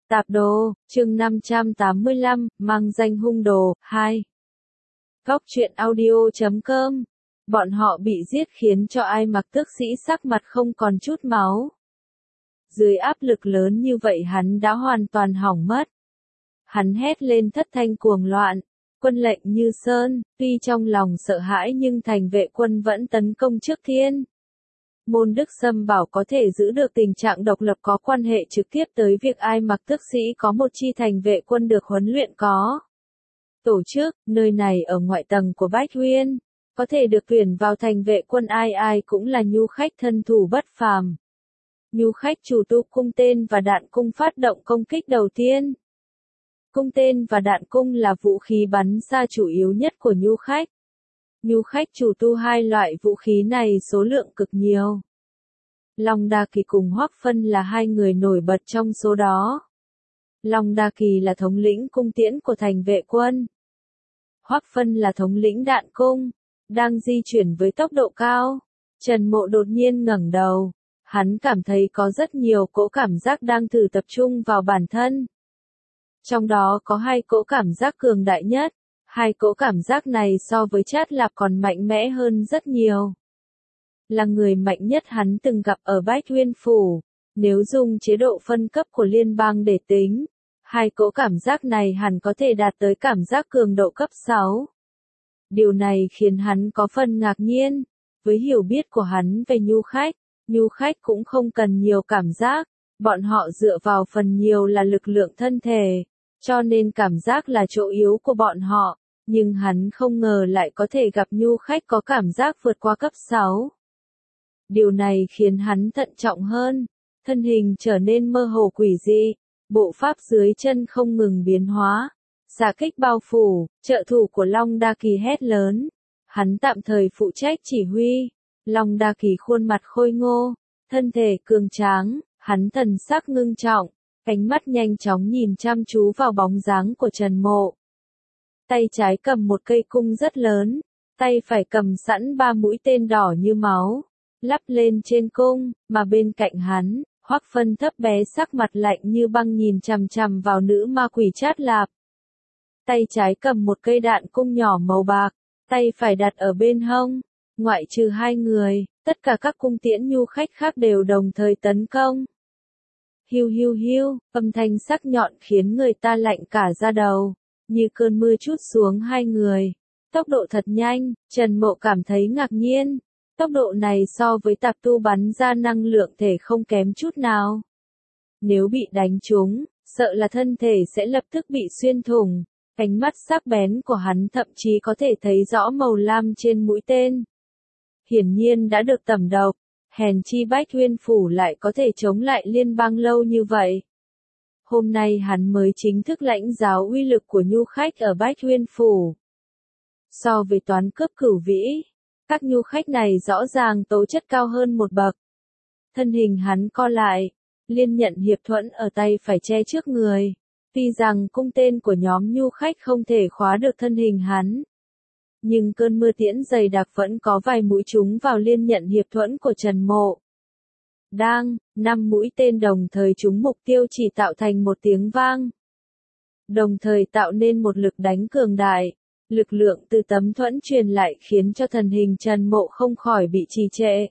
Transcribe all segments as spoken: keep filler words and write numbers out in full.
Tạp đồ, chương năm trăm tám mươi lăm, mang danh hung đồ, hai. Góc truyện audio chấm com. Bọn họ bị giết khiến cho Ai Mặc Tước Sĩ sắc mặt không còn chút máu. Dưới áp lực lớn như vậy hắn đã hoàn toàn hỏng mất. Hắn hét lên thất thanh cuồng loạn, quân lệnh như sơn, tuy trong lòng sợ hãi nhưng thành vệ quân vẫn tấn công trước thiên. Môn Đức Sâm bảo có thể giữ được tình trạng độc lập có quan hệ trực tiếp tới việc Ai Mặc Tước Sĩ có một chi thành vệ quân được huấn luyện có tổ chức, nơi này ở ngoại tầng của Bách Huyên, có thể được tuyển vào thành vệ quân ai ai cũng là nhu khách thân thủ bất phàm. Nhu khách chủ tu cung tên và đạn cung phát động công kích đầu tiên. Cung tên và đạn cung là vũ khí bắn xa chủ yếu nhất của nhu khách. Nhu khách chủ tu hai loại vũ khí này số lượng cực nhiều. Long Đa Kỳ cùng Hoắc Phân là hai người nổi bật trong số đó. Long Đa Kỳ là thống lĩnh cung tiễn của thành vệ quân. Hoắc Phân là thống lĩnh đạn cung, đang di chuyển với tốc độ cao. Trần Mộ đột nhiên ngẩng đầu, hắn cảm thấy có rất nhiều cỗ cảm giác đang thử tập trung vào bản thân. Trong đó có hai cỗ cảm giác cường đại nhất. Hai cỗ cảm giác này so với Trát Lạp còn mạnh mẽ hơn rất nhiều. Là người mạnh nhất hắn từng gặp ở Bách Huyên Phủ. Nếu dùng chế độ phân cấp của liên bang để tính, hai cỗ cảm giác này hẳn có thể đạt tới cảm giác cường độ cấp sáu. Điều này khiến hắn có phần ngạc nhiên. Với hiểu biết của hắn về nhu khách, nhu khách cũng không cần nhiều cảm giác. Bọn họ dựa vào phần nhiều là lực lượng thân thể. Cho nên cảm giác là chỗ yếu của bọn họ, nhưng hắn không ngờ lại có thể gặp nhu khách có cảm giác vượt qua cấp sáu. Điều này khiến hắn thận trọng hơn, thân hình trở nên mơ hồ quỷ dị, bộ pháp dưới chân không ngừng biến hóa, xạ kích bao phủ, trợ thủ của Long Đa Kỳ hét lớn, hắn tạm thời phụ trách chỉ huy. Long Đa Kỳ khuôn mặt khôi ngô, thân thể cường tráng, hắn thần sắc ngưng trọng. Ánh mắt nhanh chóng nhìn chăm chú vào bóng dáng của Trần Mộ. Tay trái cầm một cây cung rất lớn, tay phải cầm sẵn ba mũi tên đỏ như máu, lắp lên trên cung, mà bên cạnh hắn, Hoắc Phân thấp bé sắc mặt lạnh như băng nhìn chằm chằm vào nữ ma quỷ Trát Lạp. Tay trái cầm một cây đạn cung nhỏ màu bạc, tay phải đặt ở bên hông, ngoại trừ hai người, tất cả các cung tiễn nhu khách khác đều đồng thời tấn công. Hiu hiu hiu, âm thanh sắc nhọn khiến người ta lạnh cả da đầu, như cơn mưa trút xuống hai người. Tốc độ thật nhanh, Trần Mộ cảm thấy ngạc nhiên. Tốc độ này so với tạp tu bắn ra năng lượng thể không kém chút nào. Nếu bị đánh trúng, sợ là thân thể sẽ lập tức bị xuyên thủng. Ánh mắt sắc bén của hắn thậm chí có thể thấy rõ màu lam trên mũi tên. Hiển nhiên đã được tẩm độc. Hèn chi Bách Huyên Phủ lại có thể chống lại liên bang lâu như vậy. Hôm nay hắn mới chính thức lãnh giáo uy lực của nhu khách ở Bách Huyên Phủ. So với toán cướp cửu vĩ, các nhu khách này rõ ràng tố chất cao hơn một bậc. Thân hình hắn co lại, liên nhận hiệp thuẫn ở tay phải che trước người. Tuy rằng cung tên của nhóm nhu khách không thể khóa được thân hình hắn. Nhưng cơn mưa tiễn dày đặc vẫn có vài mũi trúng vào liên nhận hiệp thuẫn của Trần Mộ. Đang, năm mũi tên đồng thời trúng mục tiêu chỉ tạo thành một tiếng vang. Đồng thời tạo nên một lực đánh cường đại. Lực lượng từ tấm thuẫn truyền lại khiến cho thần hình Trần Mộ không khỏi bị trì trệ.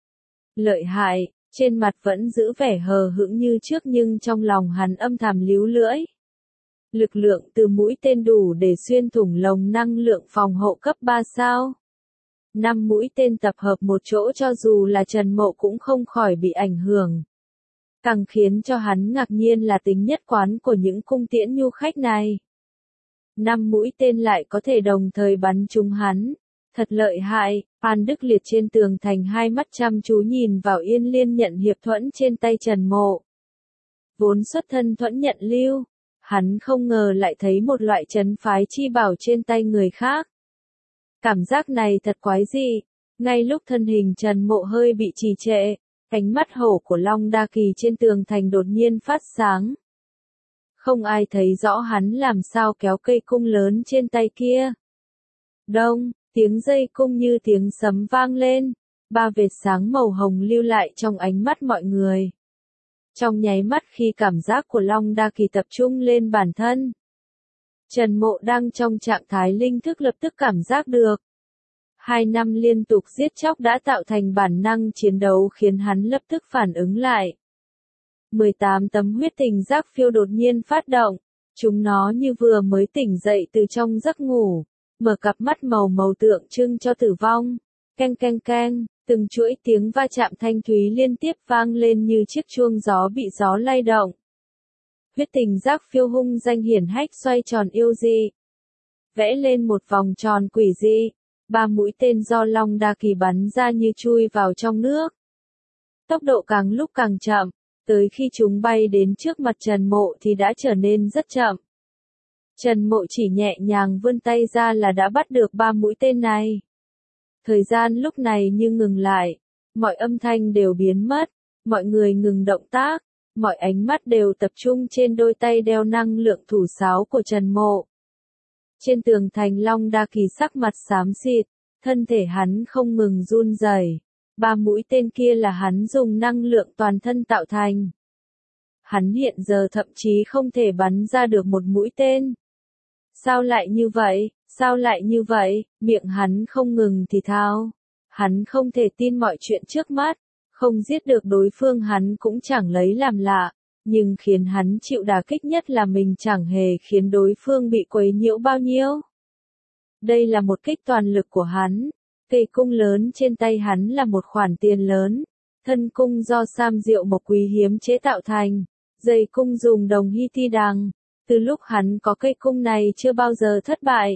Lợi hại, trên mặt vẫn giữ vẻ hờ hững như trước nhưng trong lòng hắn âm thầm líu lưỡi. Lực lượng từ mũi tên đủ để xuyên thủng lồng năng lượng phòng hộ cấp ba sao. Năm mũi tên tập hợp một chỗ cho dù là Trần Mộ cũng không khỏi bị ảnh hưởng. Càng khiến cho hắn ngạc nhiên là tính nhất quán của những cung tiễn nhu khách này. Năm mũi tên lại có thể đồng thời bắn trúng hắn. Thật lợi hại, Phan Đức Liệt trên tường thành hai mắt chăm chú nhìn vào yên liên nhận hiệp thuẫn trên tay Trần Mộ. Vốn xuất thân thuẫn nhận lưu. Hắn không ngờ lại thấy một loại trấn phái chi bảo trên tay người khác. Cảm giác này thật quái dị. Ngay lúc thân hình Trần Mộ hơi bị trì trệ, ánh mắt hổ của Long Đa Kỳ trên tường thành đột nhiên phát sáng. Không ai thấy rõ hắn làm sao kéo cây cung lớn trên tay kia. Đông, tiếng dây cung như tiếng sấm vang lên, ba vệt sáng màu hồng lưu lại trong ánh mắt mọi người. Trong nháy mắt khi cảm giác của Long Đa Kỳ tập trung lên bản thân, Trần Mộ đang trong trạng thái linh thức lập tức cảm giác được. Hai năm liên tục giết chóc đã tạo thành bản năng chiến đấu khiến hắn lập tức phản ứng lại. mười tám tấm huyết tình giác phiêu đột nhiên phát động, chúng nó như vừa mới tỉnh dậy từ trong giấc ngủ, mở cặp mắt màu màu tượng trưng cho tử vong. Keng keng keng, từng chuỗi tiếng va chạm thanh thúy liên tiếp vang lên như chiếc chuông gió bị gió lay động. Huyết tình giác phiêu hung danh hiển hách xoay tròn yêu dị, vẽ lên một vòng tròn quỷ dị, ba mũi tên do Long Đa Kỳ bắn ra như chui vào trong nước. Tốc độ càng lúc càng chậm, tới khi chúng bay đến trước mặt Trần Mộ thì đã trở nên rất chậm. Trần Mộ chỉ nhẹ nhàng vươn tay ra là đã bắt được ba mũi tên này. Thời gian lúc này như ngừng lại, mọi âm thanh đều biến mất, mọi người ngừng động tác, mọi ánh mắt đều tập trung trên đôi tay đeo năng lượng thủ sáo của Trần Mộ. Trên tường thành Long Đa Kỳ sắc mặt xám xịt, thân thể hắn không ngừng run rẩy. Ba mũi tên kia là hắn dùng năng lượng toàn thân tạo thành. Hắn hiện giờ thậm chí không thể bắn ra được một mũi tên. Sao lại như vậy, sao lại như vậy, miệng hắn không ngừng thì thào. Hắn không thể tin mọi chuyện trước mắt, không giết được đối phương hắn cũng chẳng lấy làm lạ, nhưng khiến hắn chịu đả kích nhất là mình chẳng hề khiến đối phương bị quấy nhiễu bao nhiêu. Đây là một kích toàn lực của hắn. Cây cung lớn trên tay hắn là một khoản tiền lớn, thân cung do sam diệu mộc quý hiếm chế tạo thành, dây cung dùng đồng hy ti đằng, từ lúc hắn có cây cung này chưa bao giờ thất bại.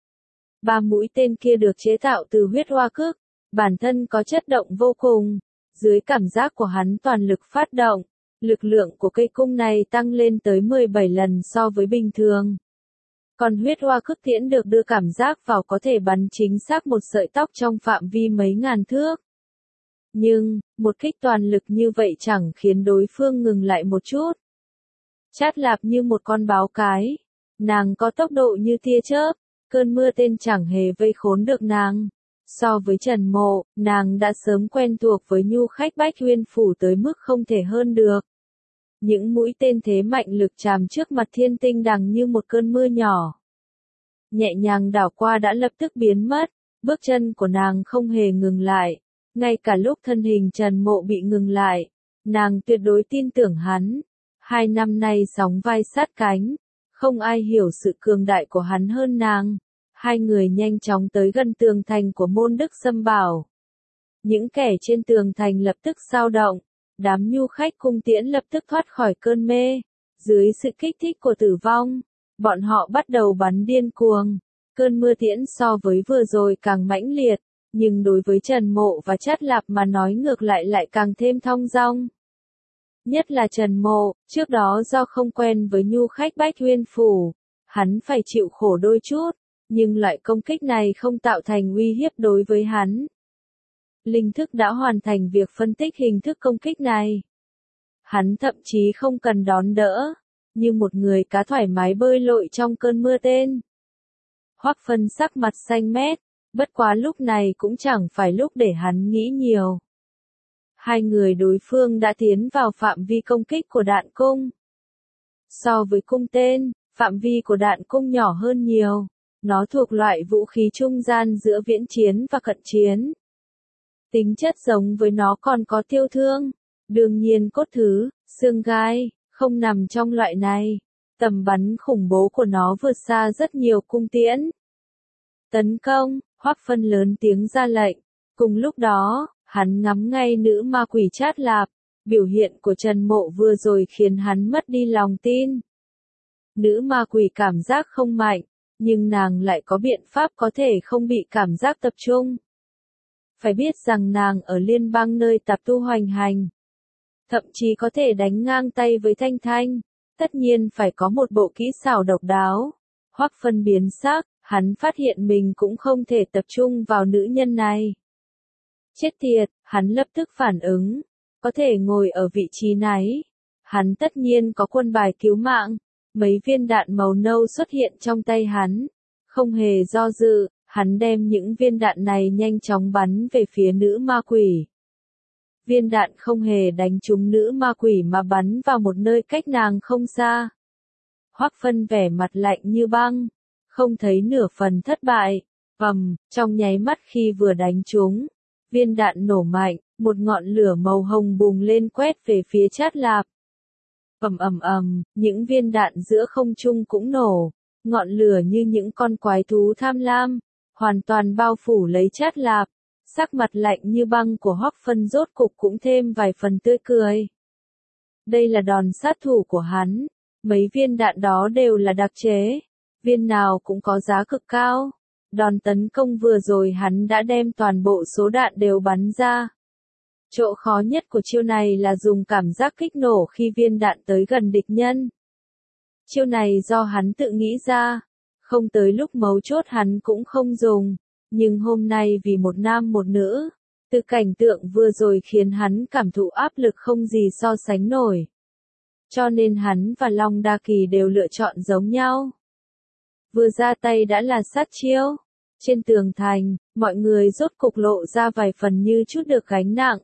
Ba mũi tên kia được chế tạo từ huyết hoa cước, bản thân có chất động vô cùng, dưới cảm giác của hắn toàn lực phát động, lực lượng của cây cung này tăng lên tới mười bảy lần so với bình thường. Còn huyết hoa cước tiễn được đưa cảm giác vào có thể bắn chính xác một sợi tóc trong phạm vi mấy ngàn thước. Nhưng, một kích toàn lực như vậy chẳng khiến đối phương ngừng lại một chút. Chát Lạp như một con báo cái, nàng có tốc độ như tia chớp, cơn mưa tên chẳng hề vây khốn được nàng. So với Trần Mộ, nàng đã sớm quen thuộc với nhu khách Bách Huyên Phủ tới mức không thể hơn được. Những mũi tên thế mạnh lực chàm trước mặt thiên tinh đằng như một cơn mưa nhỏ. Nhẹ nhàng đảo qua đã lập tức biến mất, bước chân của nàng không hề ngừng lại. Ngay cả lúc thân hình Trần Mộ bị ngừng lại, nàng tuyệt đối tin tưởng hắn. Hai năm nay sóng vai sát cánh, không ai hiểu sự cường đại của hắn hơn nàng. Hai người nhanh chóng tới gần tường thành của môn Đức Sâm Bảo. Những kẻ trên tường thành lập tức xao động. Đám nhu khách cung tiễn lập tức thoát khỏi cơn mê. Dưới sự kích thích của tử vong, bọn họ bắt đầu bắn điên cuồng. Cơn mưa tiễn so với vừa rồi càng mãnh liệt, nhưng đối với Trần Mộ và Chát Lạp mà nói ngược lại lại càng thêm thong dong. Nhất là Trần Mộ, trước đó do không quen với nhu khách Bách Huyên Phủ, hắn phải chịu khổ đôi chút, nhưng loại công kích này không tạo thành uy hiếp đối với hắn. Linh thức đã hoàn thành việc phân tích hình thức công kích này. Hắn thậm chí không cần đón đỡ, như một người cá thoải mái bơi lội trong cơn mưa tên. Hoắc Phân sắc mặt xanh mét, bất quá lúc này cũng chẳng phải lúc để hắn nghĩ nhiều. Hai người đối phương đã tiến vào phạm vi công kích của đạn cung. So với cung tên, phạm vi của đạn cung nhỏ hơn nhiều, nó thuộc loại vũ khí trung gian giữa viễn chiến và cận chiến. Tính chất giống với nó còn có tiêu thương, đương nhiên cốt thứ, xương gai, không nằm trong loại này. Tầm bắn khủng bố của nó vượt xa rất nhiều cung tiễn. Tấn công, Hoắc Phân lớn tiếng ra lệnh. Cùng lúc đó, hắn ngắm ngay nữ ma quỷ Chát Lạp. Biểu hiện của Trần Mộ vừa rồi khiến hắn mất đi lòng tin. Nữ ma quỷ cảm giác không mạnh, nhưng nàng lại có biện pháp có thể không bị cảm giác tập trung. Phải biết rằng nàng ở liên bang nơi tạp tu hoành hành. Thậm chí có thể đánh ngang tay với Thanh Thanh. Tất nhiên phải có một bộ kỹ xảo độc đáo. Hoắc Phân biến sắc, hắn phát hiện mình cũng không thể tập trung vào nữ nhân này. Chết tiệt, hắn lập tức phản ứng. Có thể ngồi ở vị trí này. Hắn tất nhiên có quân bài cứu mạng. Mấy viên đạn màu nâu xuất hiện trong tay hắn. Không hề do dự, hắn đem những viên đạn này nhanh chóng bắn về phía nữ ma quỷ. viên đạn không hề đánh trúng nữ ma quỷ mà bắn vào một nơi cách nàng không xa. Hoắc Phân vẻ mặt lạnh như băng, không thấy nửa phần thất bại. Ầm, trong nháy mắt khi vừa đánh trúng, viên đạn nổ mạnh, một ngọn lửa màu hồng bùng lên quét về phía Trát Lạp. Ầm ầm ầm, những viên đạn giữa không trung cũng nổ, ngọn lửa như những con quái thú tham lam, hoàn toàn bao phủ lấy Trát Lạp. Sắc mặt lạnh như băng của Hoắc Phân rốt cục cũng thêm vài phần tươi cười. Đây là đòn sát thủ của hắn, mấy viên đạn đó đều là đặc chế, viên nào cũng có giá cực cao. Đòn tấn công vừa rồi hắn đã đem toàn bộ số đạn đều bắn ra. Chỗ khó nhất của chiêu này là dùng cảm giác kích nổ khi viên đạn tới gần địch nhân. Chiêu này do hắn tự nghĩ ra, không tới lúc mấu chốt hắn cũng không dùng, nhưng hôm nay vì một nam một nữ, từ cảnh tượng vừa rồi khiến hắn cảm thụ áp lực không gì so sánh nổi. Cho nên hắn và Long Đa Kỳ đều lựa chọn giống nhau. Vừa ra tay đã là sát chiêu. Trên tường thành, mọi người rốt cục lộ ra vài phần như chút được gánh nặng.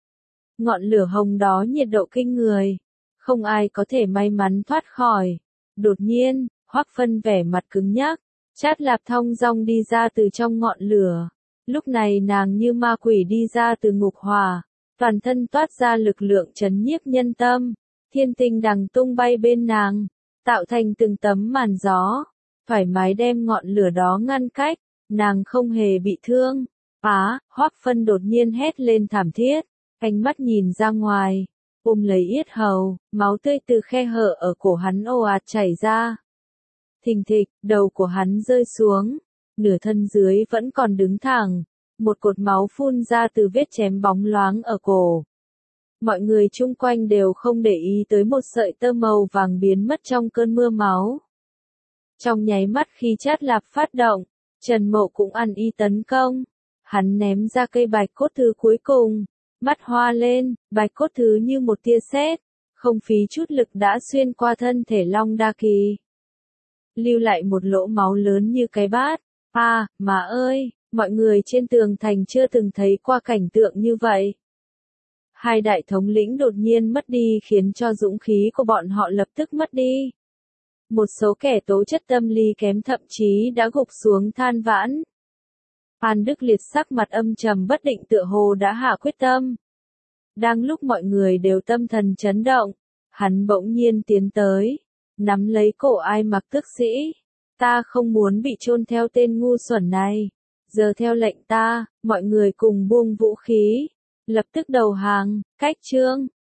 Ngọn lửa hồng đó nhiệt độ kinh người, không ai có thể may mắn thoát khỏi. Đột nhiên, Hoắc Phân vẻ mặt cứng nhắc, Trát Lạp thong dong đi ra từ trong ngọn lửa. Lúc này nàng như ma quỷ đi ra từ ngục hỏa, toàn thân toát ra lực lượng trấn nhiếp nhân tâm, thiên tinh đằng tung bay bên nàng, tạo thành từng tấm màn gió, thoải mái đem ngọn lửa đó ngăn cách. Nàng không hề bị thương. Á, Hoắc Phân đột nhiên hét lên thảm thiết, ánh mắt nhìn ra ngoài, ôm lấy yết hầu, máu tươi từ khe hở ở cổ hắn ồ ạt chảy ra. Thình thịch, đầu của hắn rơi xuống, nửa thân dưới vẫn còn đứng thẳng, một cột máu phun ra từ vết chém bóng loáng ở cổ. Mọi người chung quanh đều không để ý tới một sợi tơ màu vàng biến mất trong cơn mưa máu. Trong nháy mắt khi Trát Lạp phát động, Trần Mộ cũng ăn y tấn công. Hắn ném ra cây bạch cốt thứ cuối cùng, mắt hoa lên, bạch cốt thứ như một tia sét, không phí chút lực đã xuyên qua thân thể Long Đa Kỳ, lưu lại một lỗ máu lớn như cái bát. À, mà ơi, mọi người trên tường thành chưa từng thấy qua cảnh tượng như vậy. Hai đại thống lĩnh đột nhiên mất đi khiến cho dũng khí của bọn họ lập tức mất đi. Một số kẻ tố chất tâm lý kém thậm chí đã gục xuống than vãn. Phan Đức Liệt sắc mặt âm trầm bất định tựa hồ đã hạ quyết tâm. Đang lúc mọi người đều tâm thần chấn động, hắn bỗng nhiên tiến tới, nắm lấy cổ Ai Mặc Tức Sĩ. Ta không muốn bị chôn theo tên ngu xuẩn này. Giờ theo lệnh ta, mọi người cùng buông vũ khí, lập tức đầu hàng. Cách chương